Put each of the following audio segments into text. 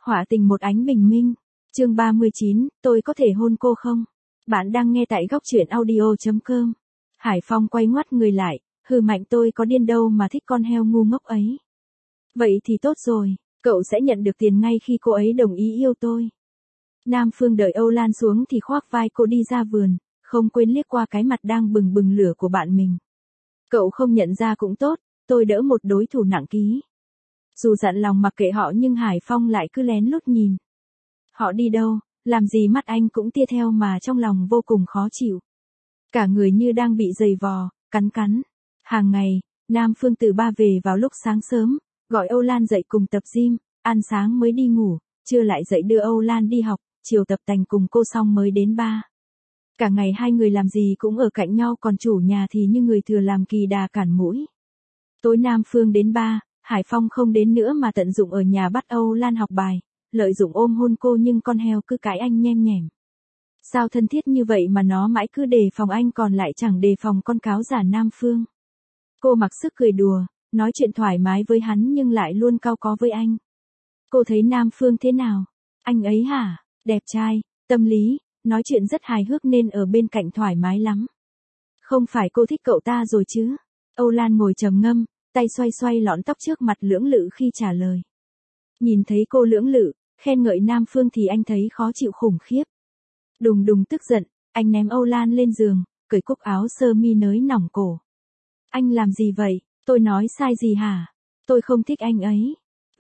Họa tình một ánh bình minh. Chương 39, tôi có thể hôn cô không? Bạn đang nghe tại góc truyện audio.com. Hải Phong quay ngoắt người lại, hừ mạnh, tôi có điên đâu mà thích con heo ngu ngốc ấy. Vậy thì tốt rồi, cậu sẽ nhận được tiền ngay khi cô ấy đồng ý yêu tôi. Nam Phương đợi Âu Lan xuống thì khoác vai cô đi ra vườn, không quên liếc qua cái mặt đang bừng bừng lửa của bạn mình. Cậu không nhận ra cũng tốt, tôi đỡ một đối thủ nặng ký. Dù dặn lòng mặc kệ họ nhưng Hải Phong lại cứ lén lút nhìn. Họ đi đâu, làm gì mắt anh cũng tia theo mà trong lòng vô cùng khó chịu. Cả người như đang bị giày vò, cắn cắn. Hàng ngày, Nam Phương từ ba về vào lúc sáng sớm, gọi Âu Lan dậy cùng tập gym, ăn sáng mới đi ngủ, trưa lại dậy đưa Âu Lan đi học, chiều tập tành cùng cô xong mới đến ba. Cả ngày hai người làm gì cũng ở cạnh nhau, còn chủ nhà thì như người thừa làm kỳ đà cản mũi. Tối Nam Phương đến ba, Hải Phong không đến nữa mà tận dụng ở nhà bắt Âu Lan học bài, lợi dụng ôm hôn cô nhưng con heo cứ cãi anh nhem nhẻm. Sao thân thiết như vậy mà nó mãi cứ đề phòng anh còn lại chẳng đề phòng con cáo giả Nam Phương. Cô mặc sức cười đùa, nói chuyện thoải mái với hắn nhưng lại luôn cau có với anh. Cô thấy Nam Phương thế nào? Anh ấy hả? Đẹp trai, tâm lý, nói chuyện rất hài hước nên ở bên cạnh thoải mái lắm. Không phải cô thích cậu ta rồi chứ? Âu Lan ngồi trầm ngâm, tay xoay xoay lọn tóc trước mặt lưỡng lự khi trả lời. Nhìn thấy cô lưỡng lự, khen ngợi Nam Phương thì anh thấy khó chịu khủng khiếp. Đùng đùng tức giận, anh ném Âu Lan lên giường, cởi cúc áo sơ mi nới nỏng cổ. Anh làm gì vậy? Tôi nói sai gì hả? Tôi không thích anh ấy.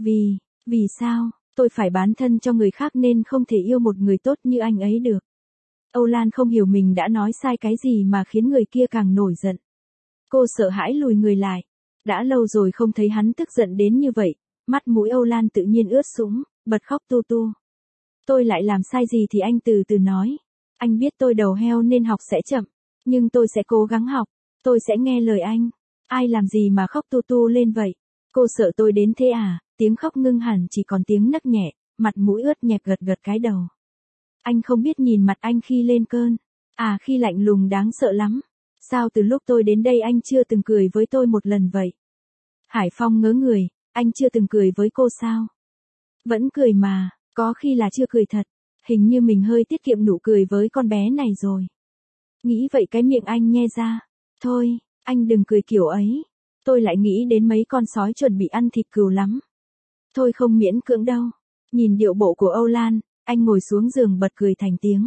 Vì sao? Tôi phải bán thân cho người khác nên không thể yêu một người tốt như anh ấy được. Âu Lan không hiểu mình đã nói sai cái gì mà khiến người kia càng nổi giận. Cô sợ hãi lùi người lại. Đã lâu rồi không thấy hắn tức giận đến như vậy, mắt mũi Âu Lan tự nhiên ướt sũng, bật khóc tu tu. Tôi lại làm sai gì thì anh từ từ nói. Anh biết tôi đầu heo nên học sẽ chậm, nhưng tôi sẽ cố gắng học, tôi sẽ nghe lời anh. Ai làm gì mà khóc tu tu lên vậy? Cô sợ tôi đến thế à? Tiếng khóc ngưng hẳn chỉ còn tiếng nấc nhẹ, mặt mũi ướt nhẹp gật gật cái đầu. Anh không biết nhìn mặt anh khi lên cơn, khi lạnh lùng đáng sợ lắm. Sao từ lúc tôi đến đây anh chưa từng cười với tôi một lần vậy? Hải Phong ngớ người, anh chưa từng cười với cô sao? Vẫn cười mà, có khi là chưa cười thật, hình như mình hơi tiết kiệm nụ cười với con bé này rồi. Nghĩ vậy cái miệng anh nhe ra, thôi, anh đừng cười kiểu ấy, tôi lại nghĩ đến mấy con sói chuẩn bị ăn thịt cừu lắm. Thôi không miễn cưỡng đâu. Nhìn điệu bộ của Âu Lan, anh ngồi xuống giường bật cười thành tiếng.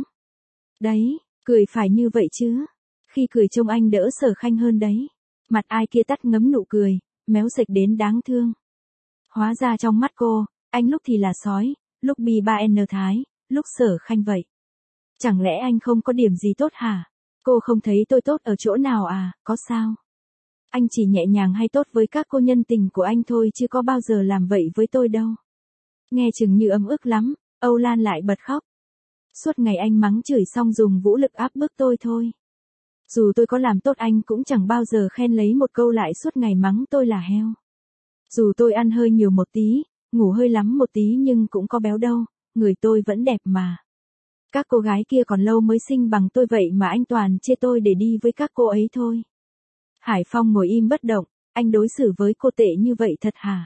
Đấy, cười phải như vậy chứ. Khi cười trông anh đỡ Sở Khanh hơn đấy. Mặt ai kia tắt ngấm nụ cười, méo sạch đến đáng thương. Hóa ra trong mắt cô, anh lúc thì là sói, lúc bi ba n thái, lúc Sở Khanh vậy. Chẳng lẽ anh không có điểm gì tốt hả? Cô không thấy tôi tốt ở chỗ nào à, có sao? Anh chỉ nhẹ nhàng hay tốt với các cô nhân tình của anh thôi chứ có bao giờ làm vậy với tôi đâu. Nghe chừng như ấm ức lắm, Âu Lan lại bật khóc. Suốt ngày anh mắng chửi xong dùng vũ lực áp bức tôi thôi. Dù tôi có làm tốt anh cũng chẳng bao giờ khen lấy một câu, lại suốt ngày mắng tôi là heo. Dù tôi ăn hơi nhiều một tí, ngủ hơi lắm một tí nhưng cũng có béo đâu, người tôi vẫn đẹp mà. Các cô gái kia còn lâu mới xinh bằng tôi vậy mà anh toàn chê tôi để đi với các cô ấy thôi. Hải Phong ngồi im bất động, anh đối xử với cô tệ như vậy thật hả?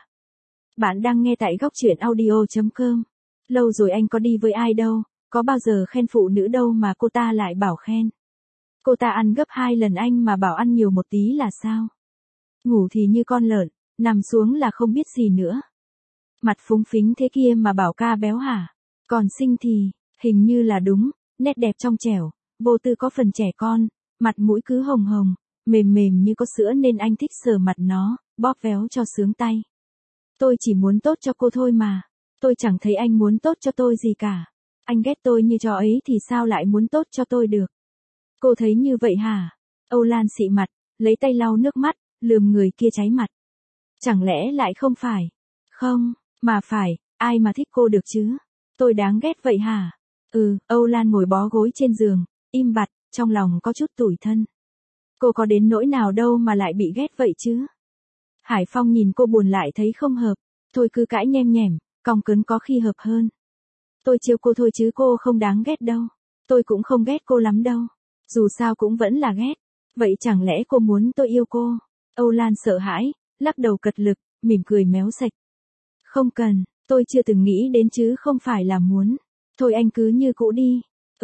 Bạn đang nghe tại góc truyện audio.com. Lâu rồi anh có đi với ai đâu, có bao giờ khen phụ nữ đâu mà cô ta lại bảo khen. Cô ta ăn gấp 2 lần anh mà bảo ăn nhiều một tí là sao? Ngủ thì như con lợn, nằm xuống là không biết gì nữa. Mặt phúng phính thế kia mà bảo ca béo hả? Còn xinh thì, hình như là đúng, nét đẹp trong trẻo, vô tư có phần trẻ con, mặt mũi cứ hồng hồng, mềm mềm như có sữa nên anh thích sờ mặt nó, bóp véo cho sướng tay. Tôi chỉ muốn tốt cho cô thôi mà. Tôi chẳng thấy anh muốn tốt cho tôi gì cả. Anh ghét tôi như chó ấy thì sao lại muốn tốt cho tôi được? Cô thấy như vậy hả? Âu Lan xị mặt, lấy tay lau nước mắt, lườm người kia cháy mặt. Chẳng lẽ lại không phải? Không, mà phải, ai mà thích cô được chứ? Tôi đáng ghét vậy hả? Âu Lan ngồi bó gối trên giường, im bặt, trong lòng có chút tủi thân. Cô có đến nỗi nào đâu mà lại bị ghét vậy chứ? Hải Phong nhìn cô buồn lại thấy không hợp, thôi cứ cãi nhem nhẻm, cong cớn có khi hợp hơn. Tôi trêu cô thôi chứ cô không đáng ghét đâu. Tôi cũng không ghét cô lắm đâu. Dù sao cũng vẫn là ghét. Vậy chẳng lẽ cô muốn tôi yêu cô? Âu Lan sợ hãi, lắc đầu cật lực, mỉm cười méo sạch. Không cần, Tôi chưa từng nghĩ đến chứ không phải là muốn. Thôi anh cứ như cũ đi.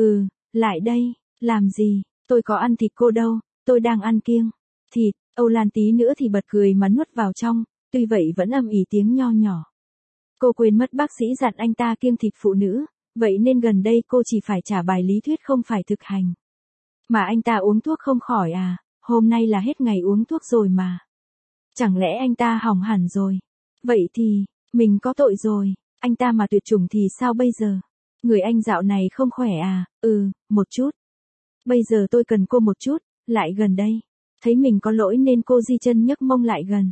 Lại đây, làm gì, tôi có ăn thịt cô đâu, tôi đang ăn kiêng. Thịt, Âu Lan tí nữa thì bật cười mà nuốt vào trong, tuy vậy vẫn âm ỉ tiếng nho nhỏ. Cô quên mất bác sĩ dặn anh ta kiêng thịt phụ nữ, vậy nên gần đây cô chỉ phải trả bài lý thuyết không phải thực hành. Mà anh ta uống thuốc không khỏi à, hôm nay là hết ngày uống thuốc rồi mà. Chẳng lẽ anh ta hỏng hẳn rồi? Vậy thì, mình có tội rồi, anh ta mà tuyệt chủng thì sao bây giờ? Người anh dạo này không khỏe à? Một chút. Bây giờ tôi cần cô một chút, lại gần đây. Thấy mình có lỗi nên cô di chân nhấc mông lại gần.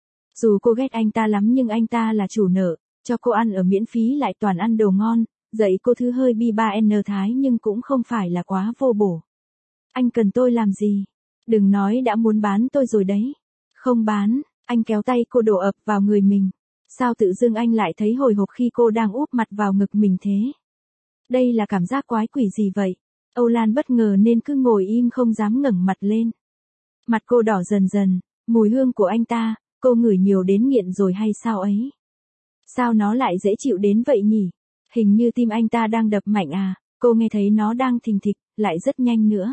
Dù cô ghét anh ta lắm nhưng anh ta là chủ nợ, cho cô ăn ở miễn phí lại toàn ăn đồ ngon, dạy cô thứ hơi bi ba n thái nhưng cũng không phải là quá vô bổ. Anh cần tôi làm gì? Đừng nói đã muốn bán tôi rồi đấy. Không bán, anh kéo tay cô đổ ập vào người mình. Sao tự dưng anh lại thấy hồi hộp khi cô đang úp mặt vào ngực mình thế? Đây là cảm giác quái quỷ gì vậy? Âu Lan bất ngờ nên cứ ngồi im không dám ngẩng mặt lên. Mặt cô đỏ dần dần, mùi hương của anh ta, cô ngửi nhiều đến nghiện rồi hay sao ấy? Sao nó lại dễ chịu đến vậy nhỉ? Hình như tim anh ta đang đập mạnh à, cô nghe thấy nó đang thình thịch, lại rất nhanh nữa.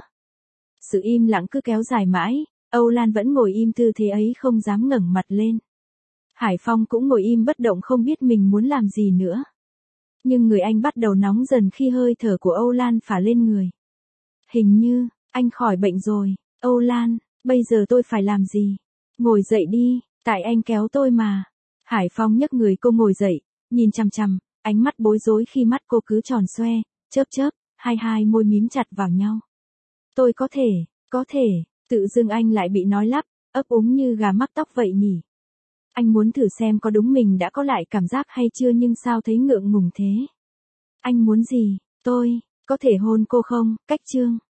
Sự im lặng cứ kéo dài mãi, Âu Lan vẫn ngồi im tư thế ấy không dám ngẩng mặt lên. Hải Phong cũng ngồi im bất động không biết mình muốn làm gì nữa. Nhưng người anh bắt đầu nóng dần khi hơi thở của Âu Lan phả lên người. Hình như, anh khỏi bệnh rồi, Âu Lan, bây giờ tôi phải làm gì? Ngồi dậy đi, tại anh kéo tôi mà. Hải Phong nhấc người cô ngồi dậy, nhìn chằm chằm, ánh mắt bối rối khi mắt cô cứ tròn xoe, chớp, hai môi mím chặt vào nhau. Tôi có thể, tự dưng anh lại bị nói lắp, ấp úng như gà mắc tóc vậy nhỉ? Anh muốn thử xem có đúng mình đã có lại cảm giác hay chưa nhưng sao thấy ngượng ngùng thế? Anh muốn gì? Tôi, có thể hôn cô không? Cách chương.